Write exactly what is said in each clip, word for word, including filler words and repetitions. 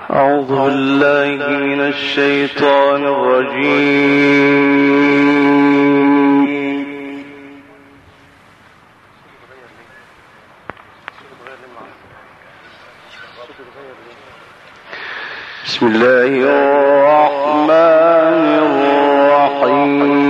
أعوذ بالله من الشيطان الرجيم. بسم الله الرحمن الرحيم.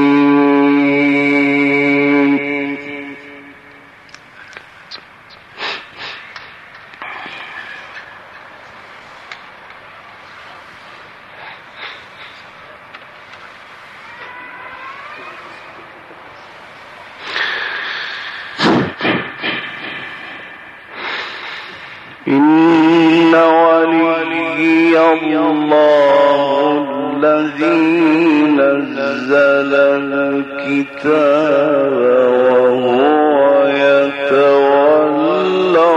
إن وليي الله الذي نزل الكتاب وهو يتولى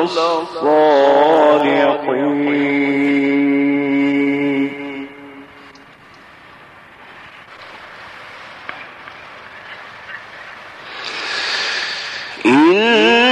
الصالحين. إن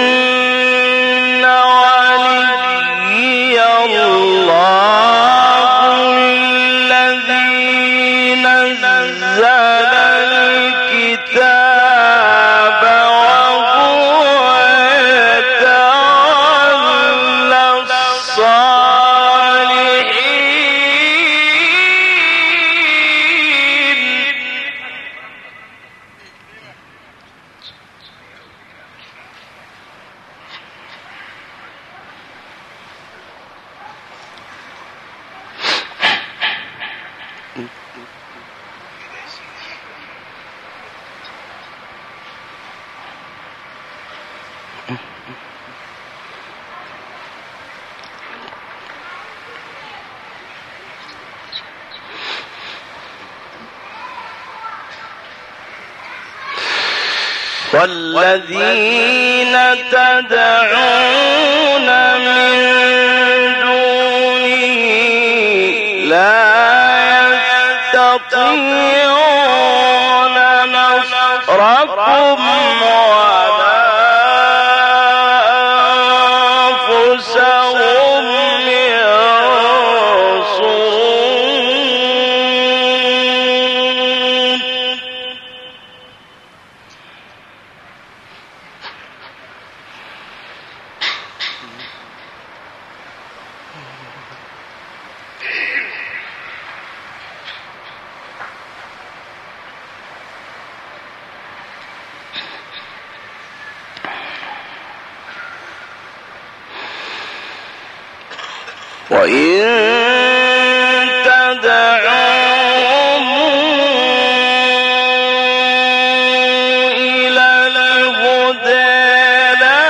والذين تدعون من دونه لا يستطيعون نصركم ولا أنفسهم وإن تدعوهم إلى الهدى لا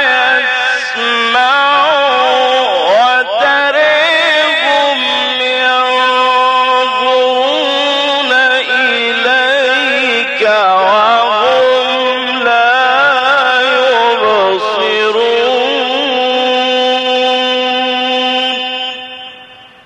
يسمعوا وتريهم ينظرون إليك وهم لا يبصرون.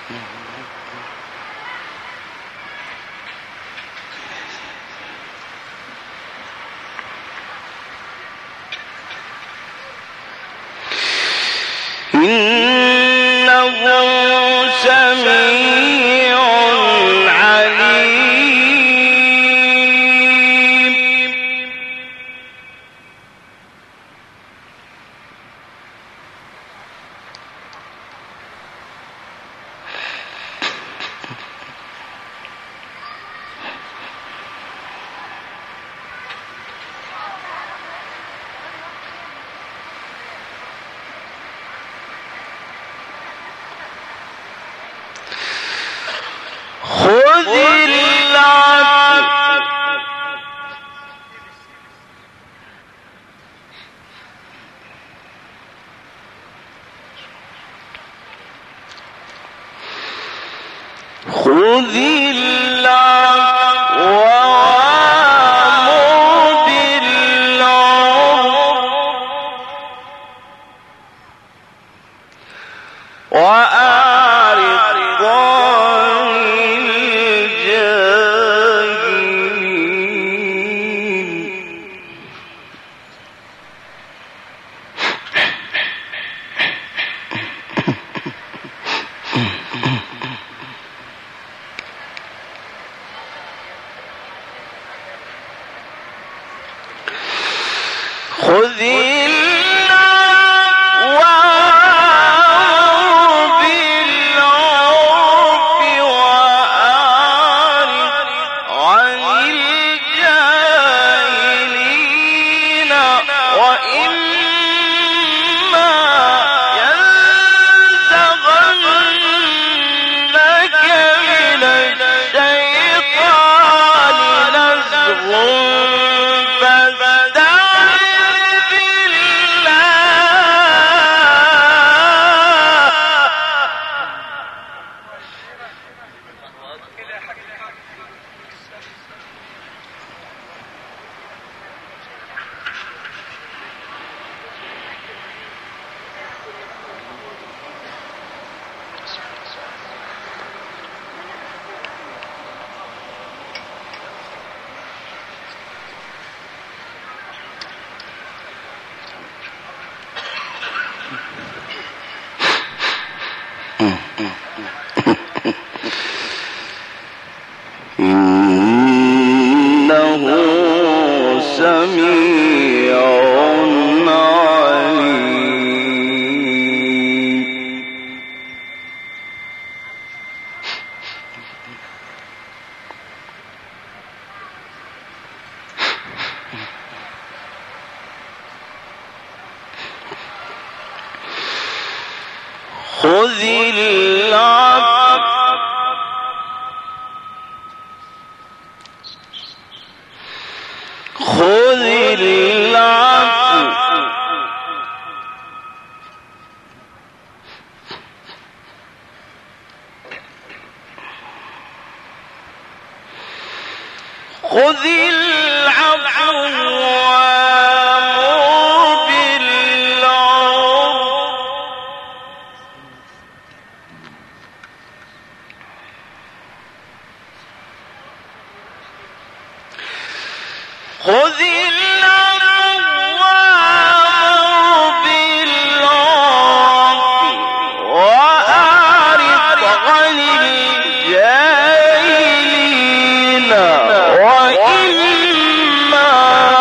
خذ العفو وأمر بالعرف وأعرض عن الجاهلين. خذ العفو وأمر بالعرف وأعرض عن الجاهلين وإما ينزغنك من الشيطان نزغ إنه سميع عليم. خذ العفو خذ العفو خذ العفو وأمر بالعرف خذ العفو وأمر بالعرف وأعرض عن الجاهلين وإما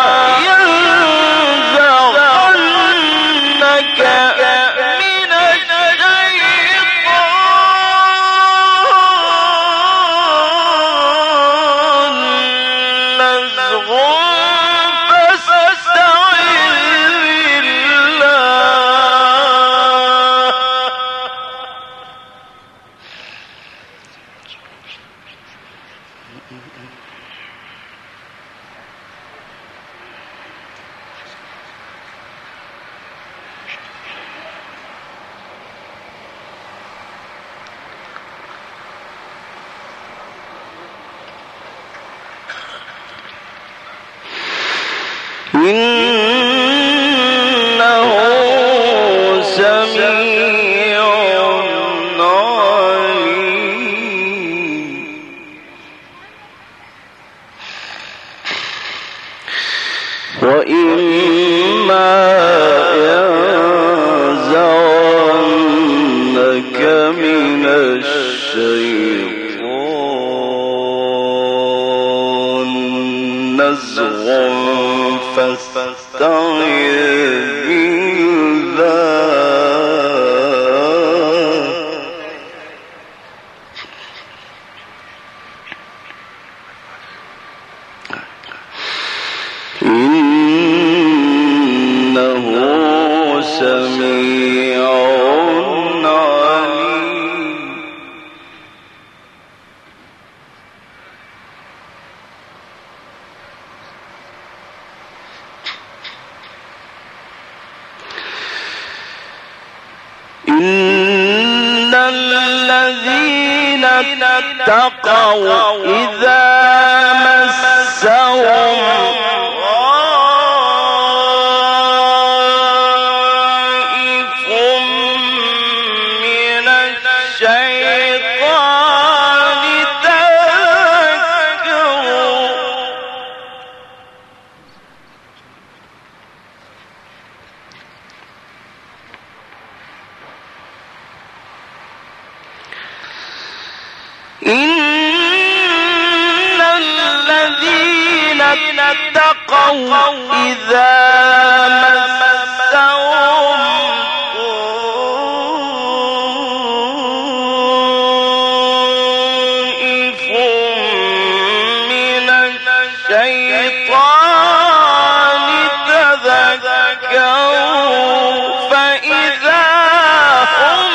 ينزغنك من الشيطان نزغ إنه سميع عليم. لك من الشيطان نزغ فاستعذ بالله إنه سميع عليم. إن الذين اتقوا إذا مسهم إن الذين اتقوا إذا مسهم طائف من الشيطان تذكروا فإذا هم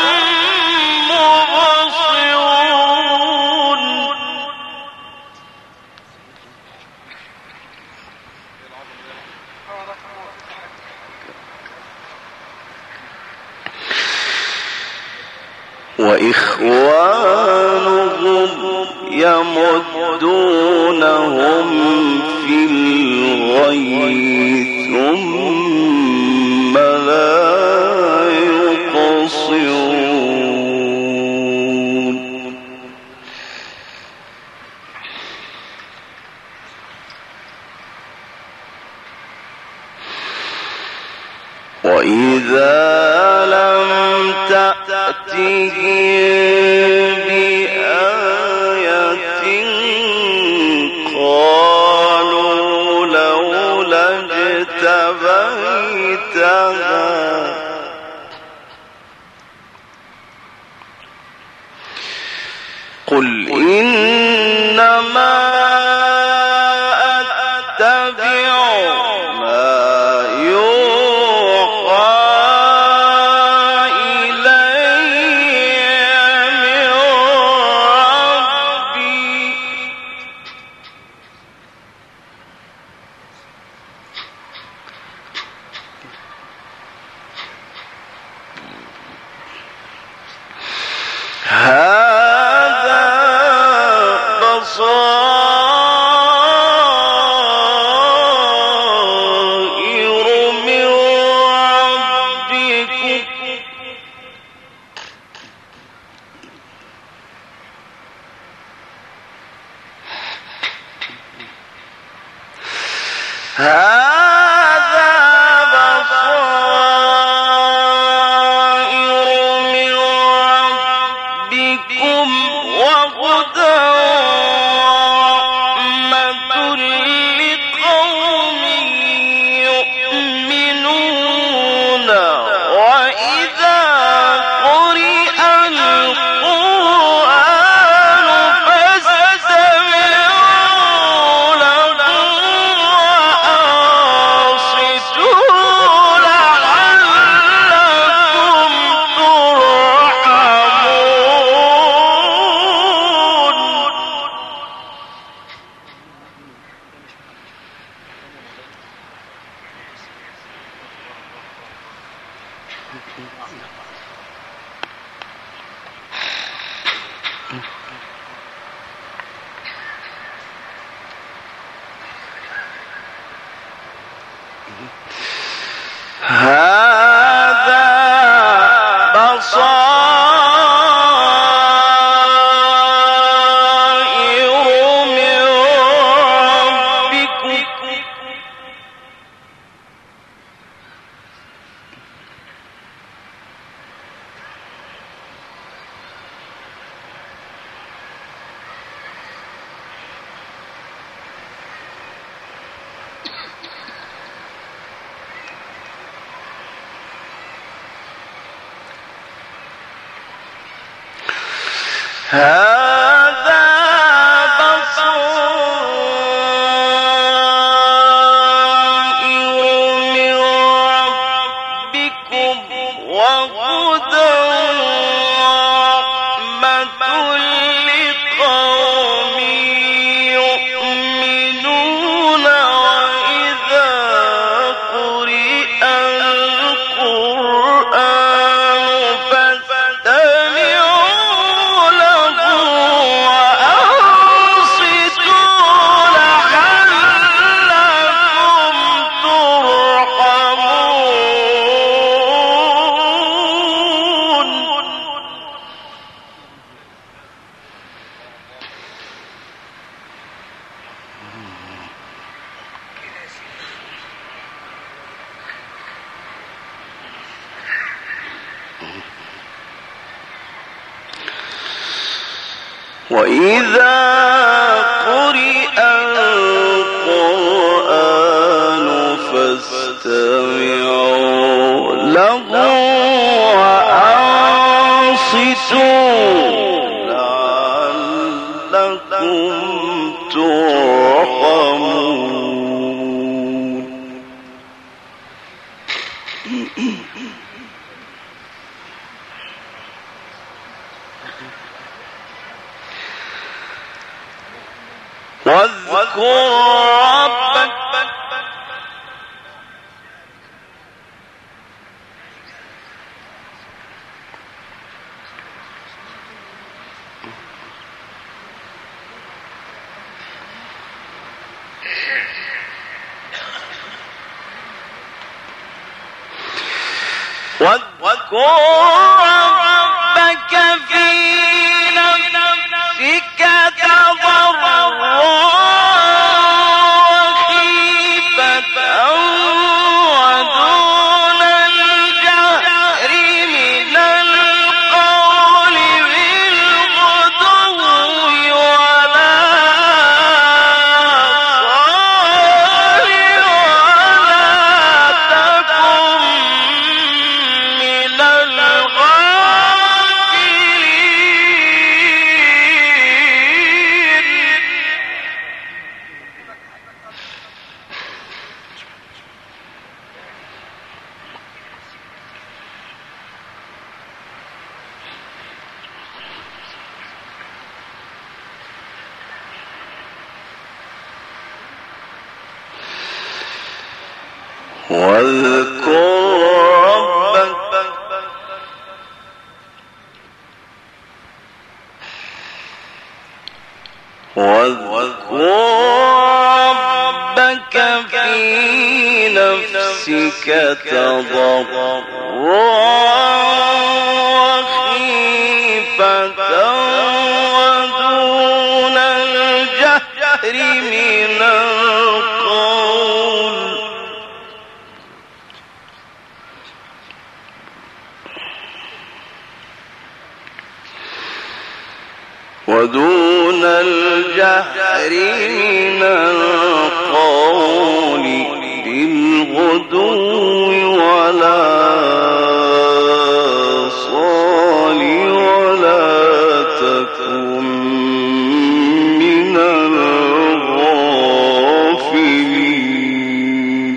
وإخوانهم يمدونهم في الغي ثم لا يقصرون. وإذا لم تأتهم بآية قالوا لولا اجتبيتها قل إنما أتبع ما يوحى هذا بصائر من ربكم هذا بصائر من ربكم وهدى ورحمة لقوم يؤمنون. وإذا قرئ القرآن فاستمعوا له وأنصتوا لعلكم ترحمون. هذا بصائر من ربكم هذا بصائر من ربكم وهدى ورحمة لقوم يؤمنون وإذا قرئ القرآن فاستمعوا له وأنصتوا لعلكم ترحمون. وإذا قرئ القرآن فاستمعوا له وأنصتوا لعلكم ترحمون. واذكر ربك واذكر ربك في نفسك تضرعا وخيفة ودون الجهر من القول بالغدو ولا صال ولا تكن من واذكر ربك واذكر ربك في نفسك تضرعا وخيفة ودون الجهر من القول ودون الجهر من القول بالغدو ولا صال ولا تكن من الغافلين.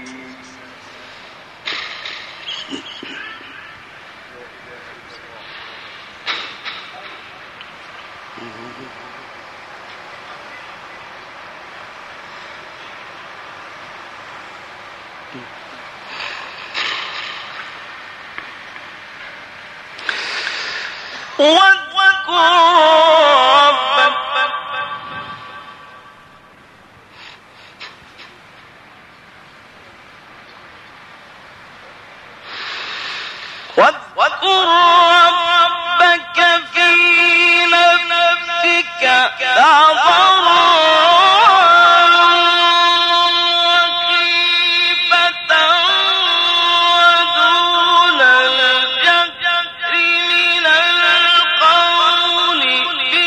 واذكر ربك واذكر ربك في نفسك تضرعا ودون الجهر من القول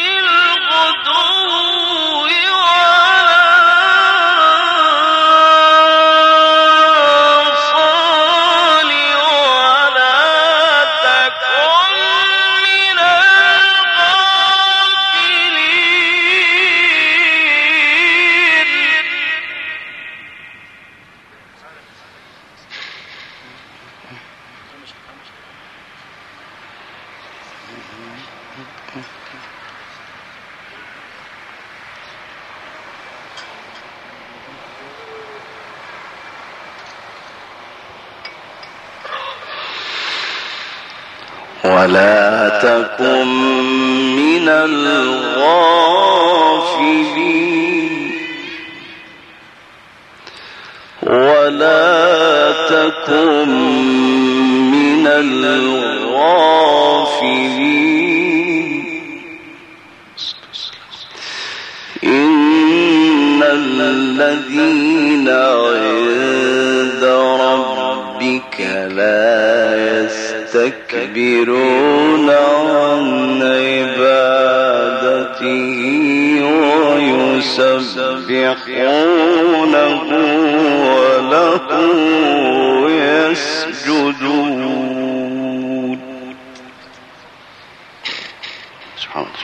ولا تكن من الغافلين ولا تكن من الغافلين إن الذين عند ربك لا يستكبرون عن عبادته ويسبحونه وله يسجدون. سبحان الله.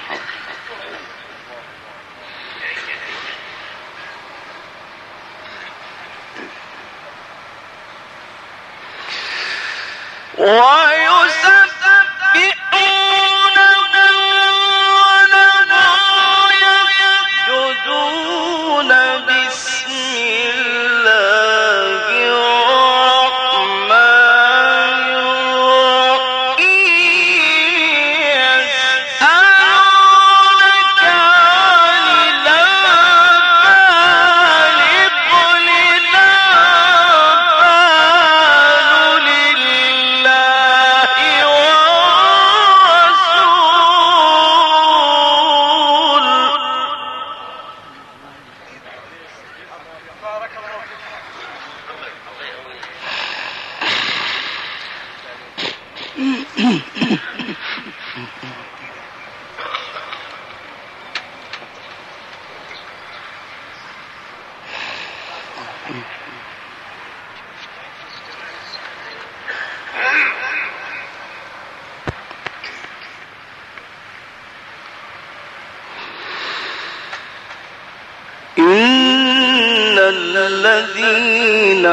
إن الذين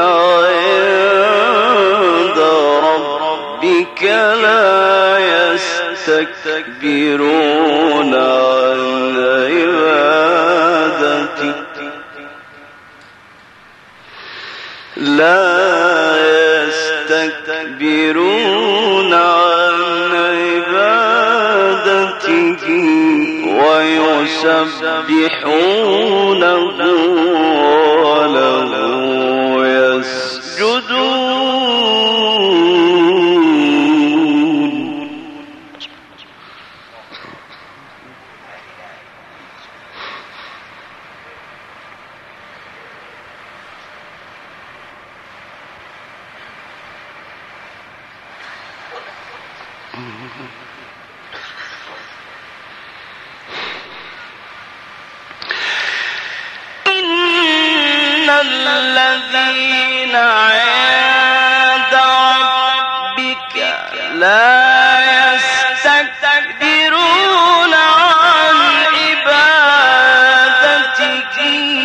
عند ربك لا يستكبرون عن عبادته لا يستكبرون عن عبادته ويسبحونه وله يسجدون. إن الذين عند ربك لا يستكبرون عن عبادته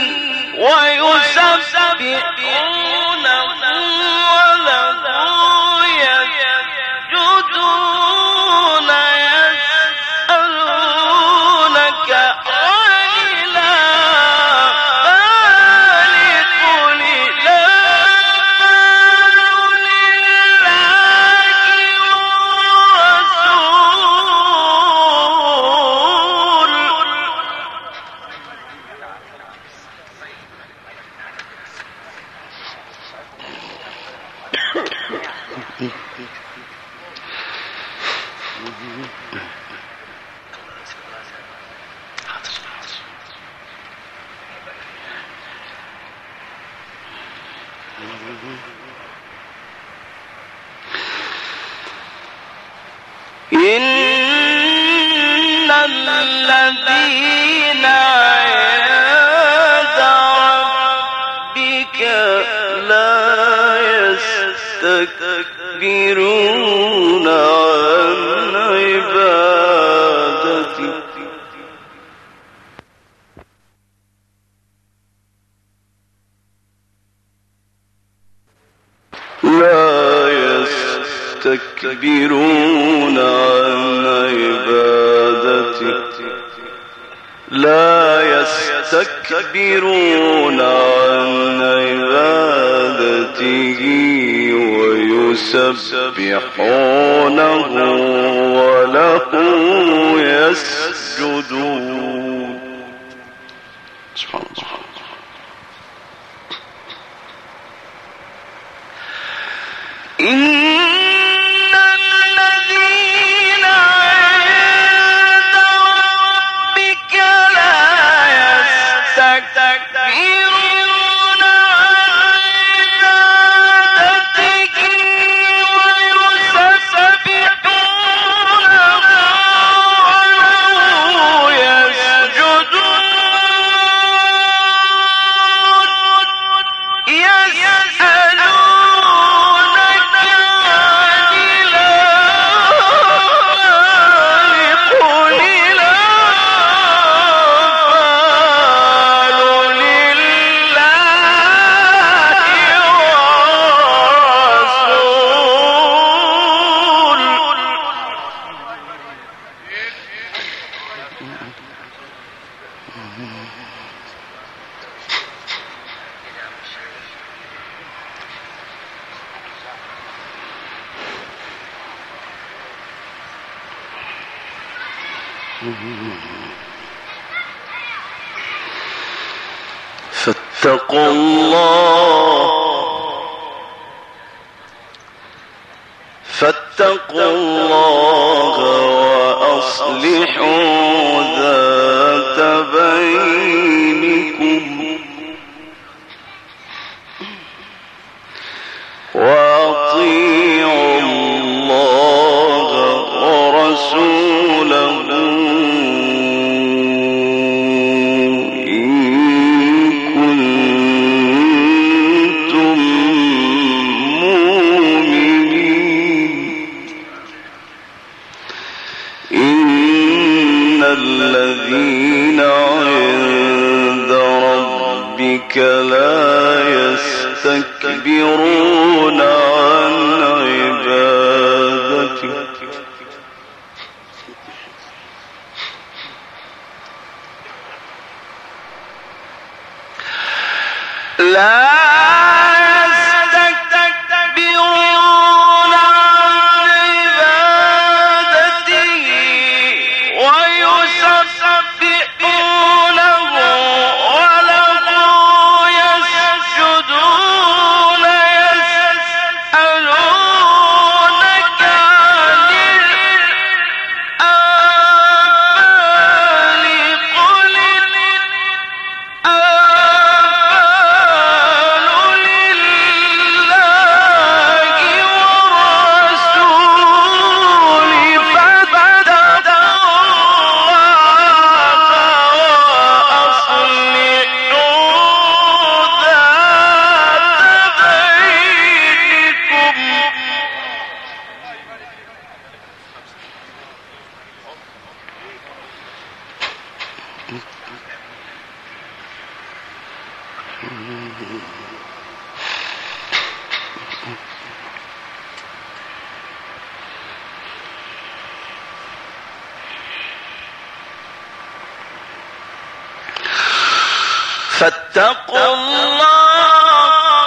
ويسبحونه وله يسجدون يسألونك إن الذين عند ربك لا يستكبرون عن عبادته لا يستكبرون عن عبادته لا يستكبرون عن عبادته ويسبحونه وله يسجدون. سبحان الله. إن الذين عند ربك لا يستكبرون عن عبادته ويسبحونه وله يسجدون. فاتقوا الله فاتقوا الله وأصلحوا ذات بينكم وأطيعوا الله ورسوله الذين عند ربك لا يستكبرون عن عبادته لا فاتقوا الله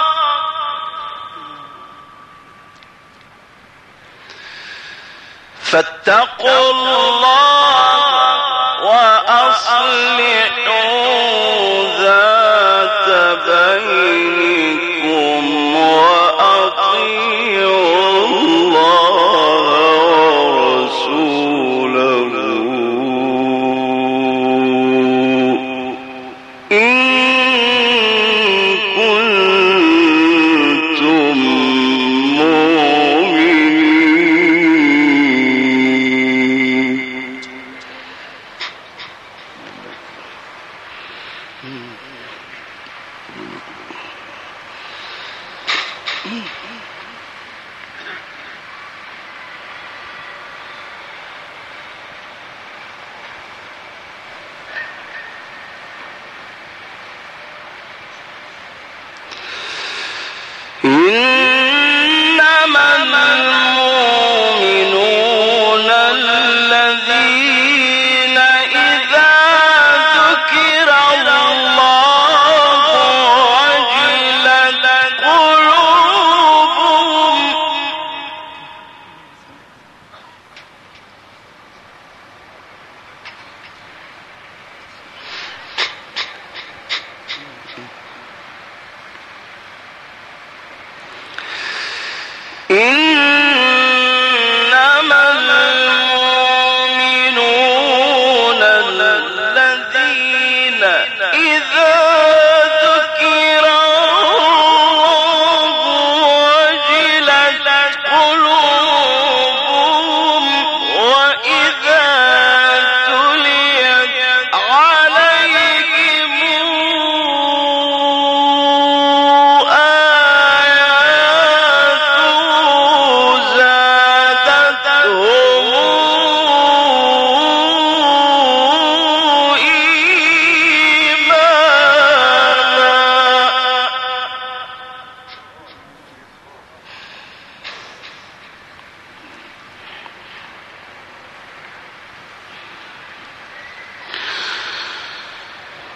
فاتقوا الله وأصلحوا ذات بينكم وأطيعوا الله ورسوله إن إنما المؤمنون الذين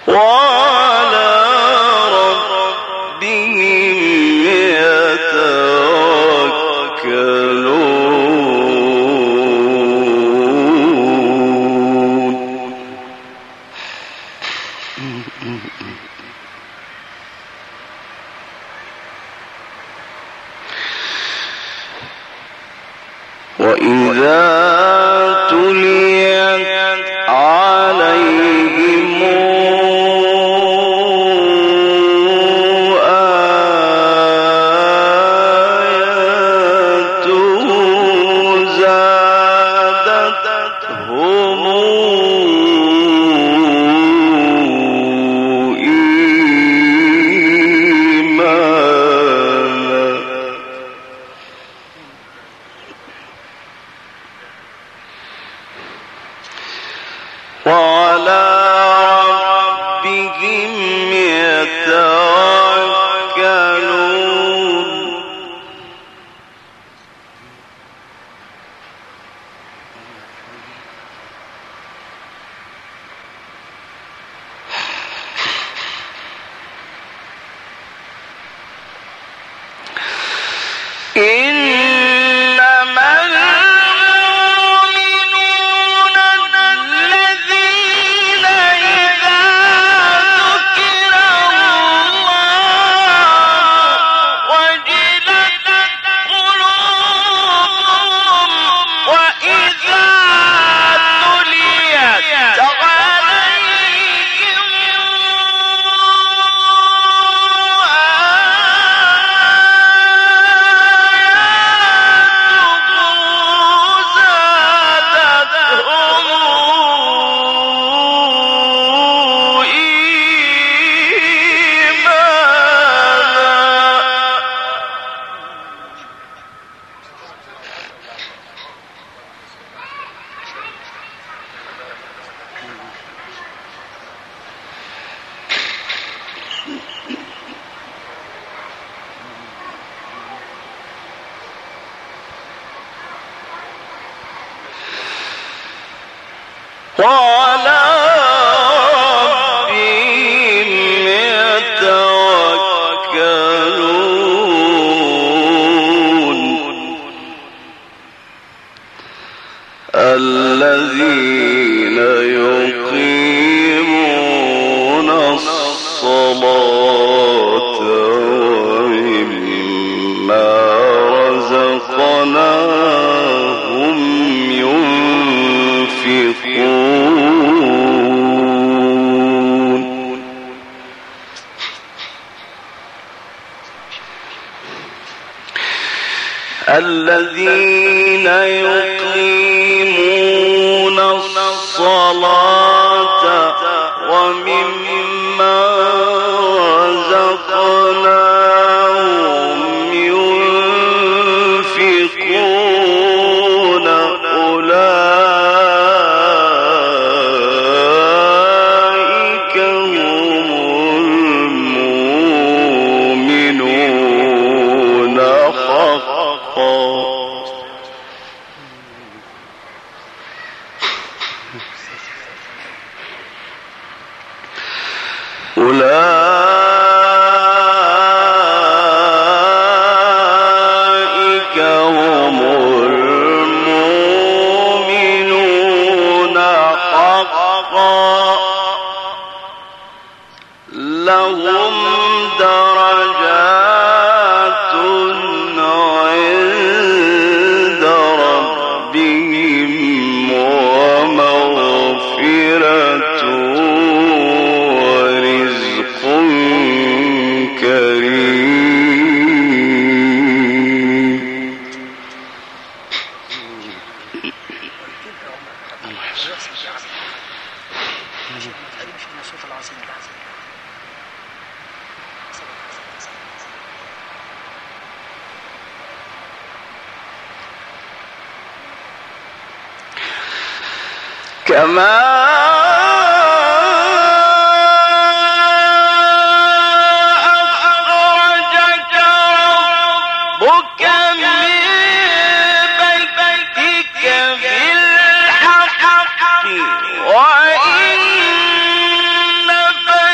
وعلى ربهم يتوكلون. وإذا تليت عليهم آياته زادتهم وعلى ربهم يتوكلون. إنما المؤمنون الذين إذا ذكر الله وجلت قلوبهم وإذا تليت عليهم وعلى ربهم يتوكلون. الذين يقيمون الصلاة ومما رزقناهم ينفقون. الذين يقيمون الصلاة ومما رزقناهم ينفقون أولئك هم المؤمنون حقا. أولئك هم المؤمنون حقا لهم درجات عند ربهم ومغفرة ورزق كريم. كما أخرجك ربك من بيتك بالحق وإن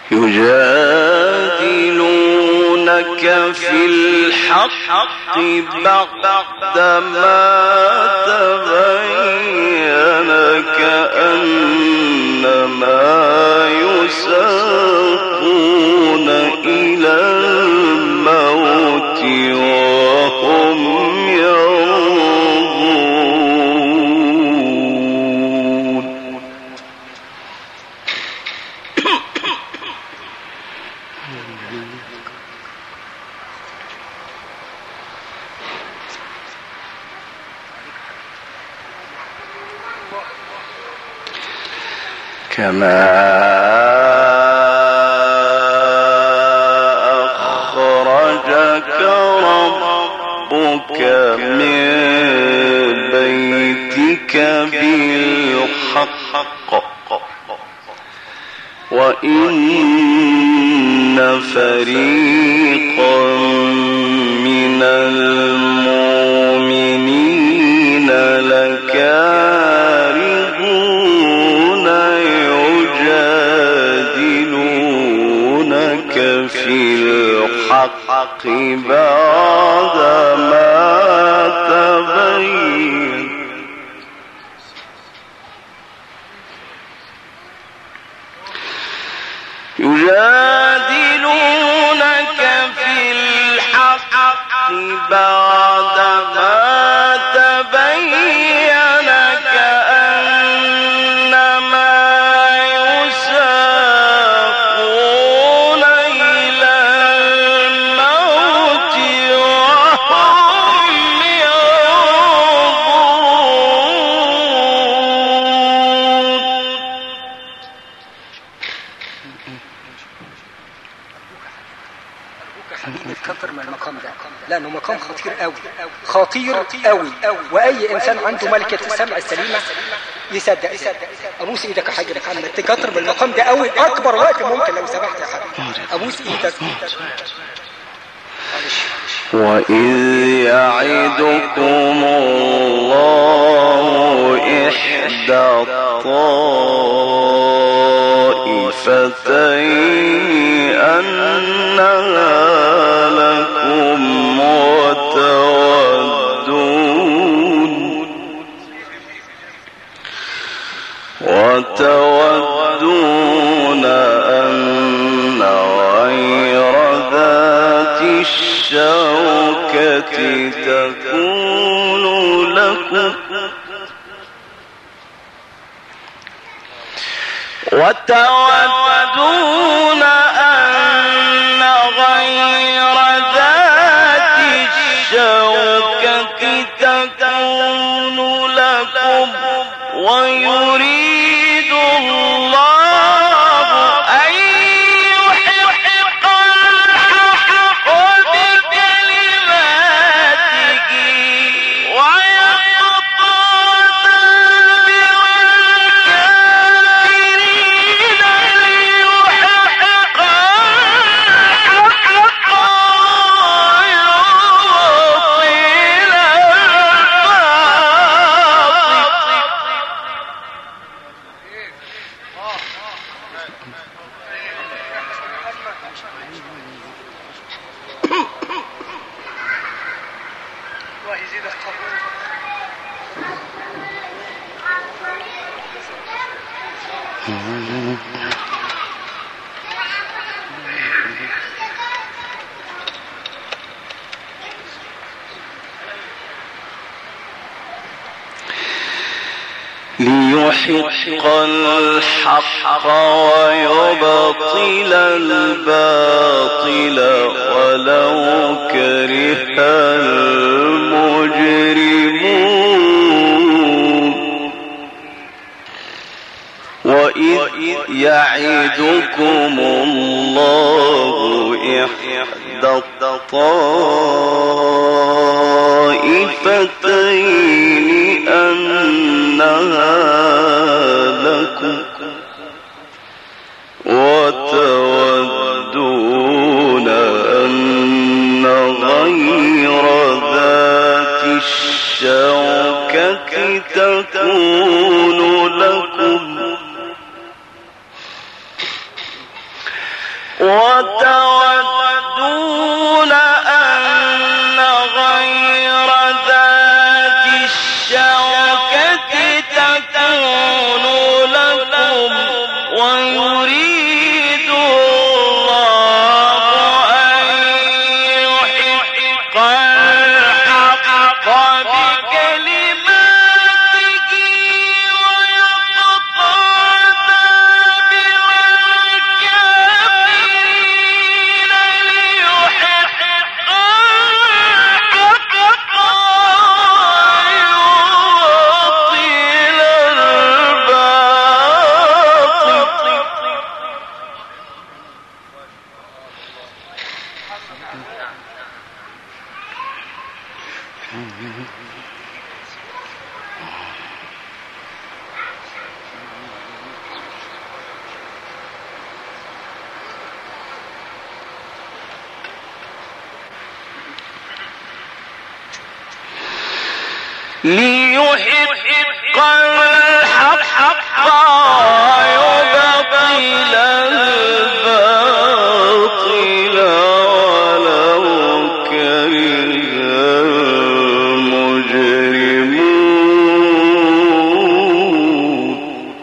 يجادلونك في الحق بعدما تبين كأنما يساقون إلى الموت وهم ينظرون. كما أخرجك ربك من بيتك بالحق وإن فريقا من المؤمنين لكارهون يجادلونك في الحق بعدما تبين يجادلونك في الحق بعدما تبين كأنما يساقون إلى الموت وهم نتكتر من المقام ده لأنه مقام خطير قوي خطير قوي، وأي إنسان عنده ملكة السمع السليمة يصدق. أبوس إيدك يا حاج لك عم تكتر بالمقام ده قوي أكبر وقت ممكن لو سمحت يا حبيبي. أبوس إيدك. وإذ يعدكم الله إحدى الطائفتين أنها لكم وتودون وتودون أن غير ذات الشوكة تكون لكم وتودون أن غير ذات الشوكة تكون لكم ويريد الله أن يحق الحق بكلماته ويقطع دابر الكافرين ليحق الحق ويبطل ليحق الحق ويبطل الباطل ولو كره المجرمون. وإذ يعدكم الله إحدى الطائفتين أنها لكم وتودون أن غير ذات الشوكة تكون لكم وتودون أن غير ذات الشوكة تكون لكم ويريد الله أن يحق الحق بكلماته ويقطع دابر الكافرين ليحق الحق ليحق الحق ويبطل الباطل ولو كره المجرمون.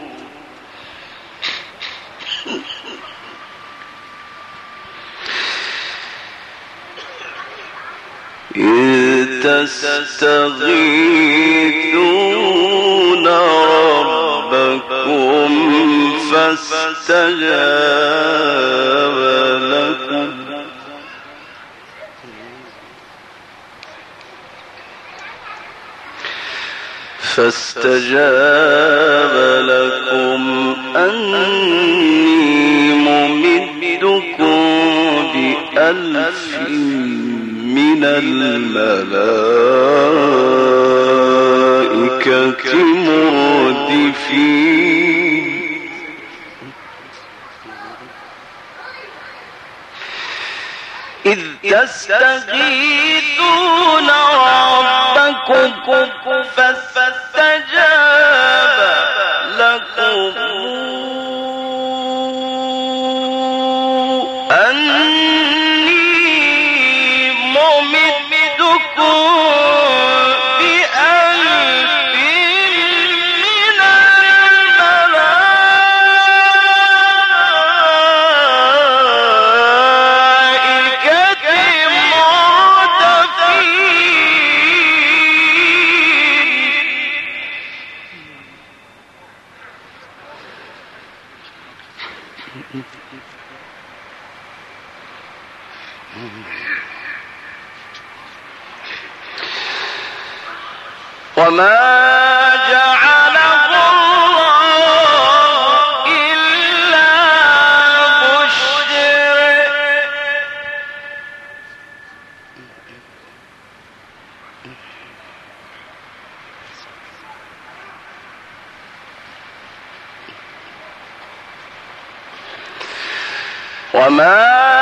إذ تستغيثون ربكم فاستجاب لكم فاستجاب لكم أني ممدكم بألف من الملائكة مردفين. إذ تستغيثون ربكم فاستجاب لكم وما جعله الله إلا بشر وما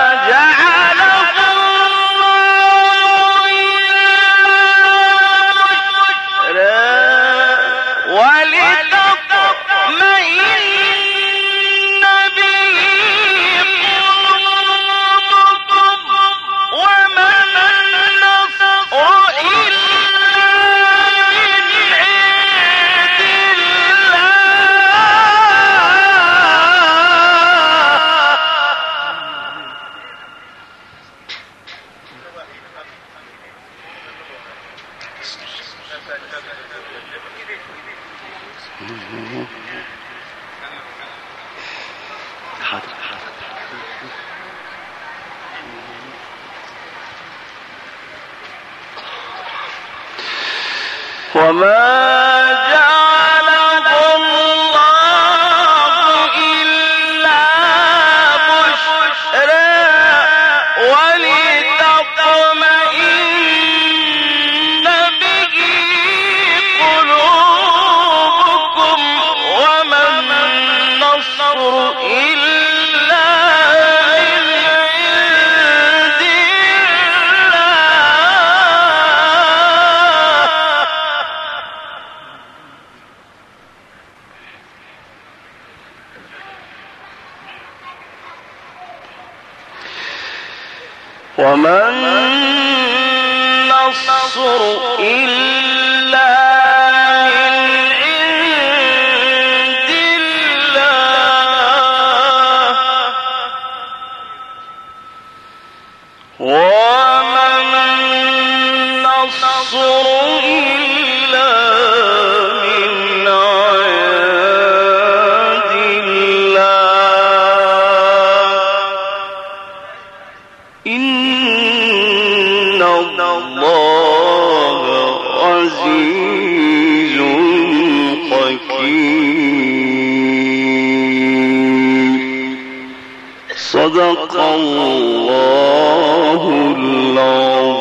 وما جعله الله إلا بشرى ولتطمئن به قلوبكم وما النصر إلا من عند الله وما النصر إلا من عند الله وما النصر إلا من عند الله إن الله عزيز حكيم صدق الله العظيم.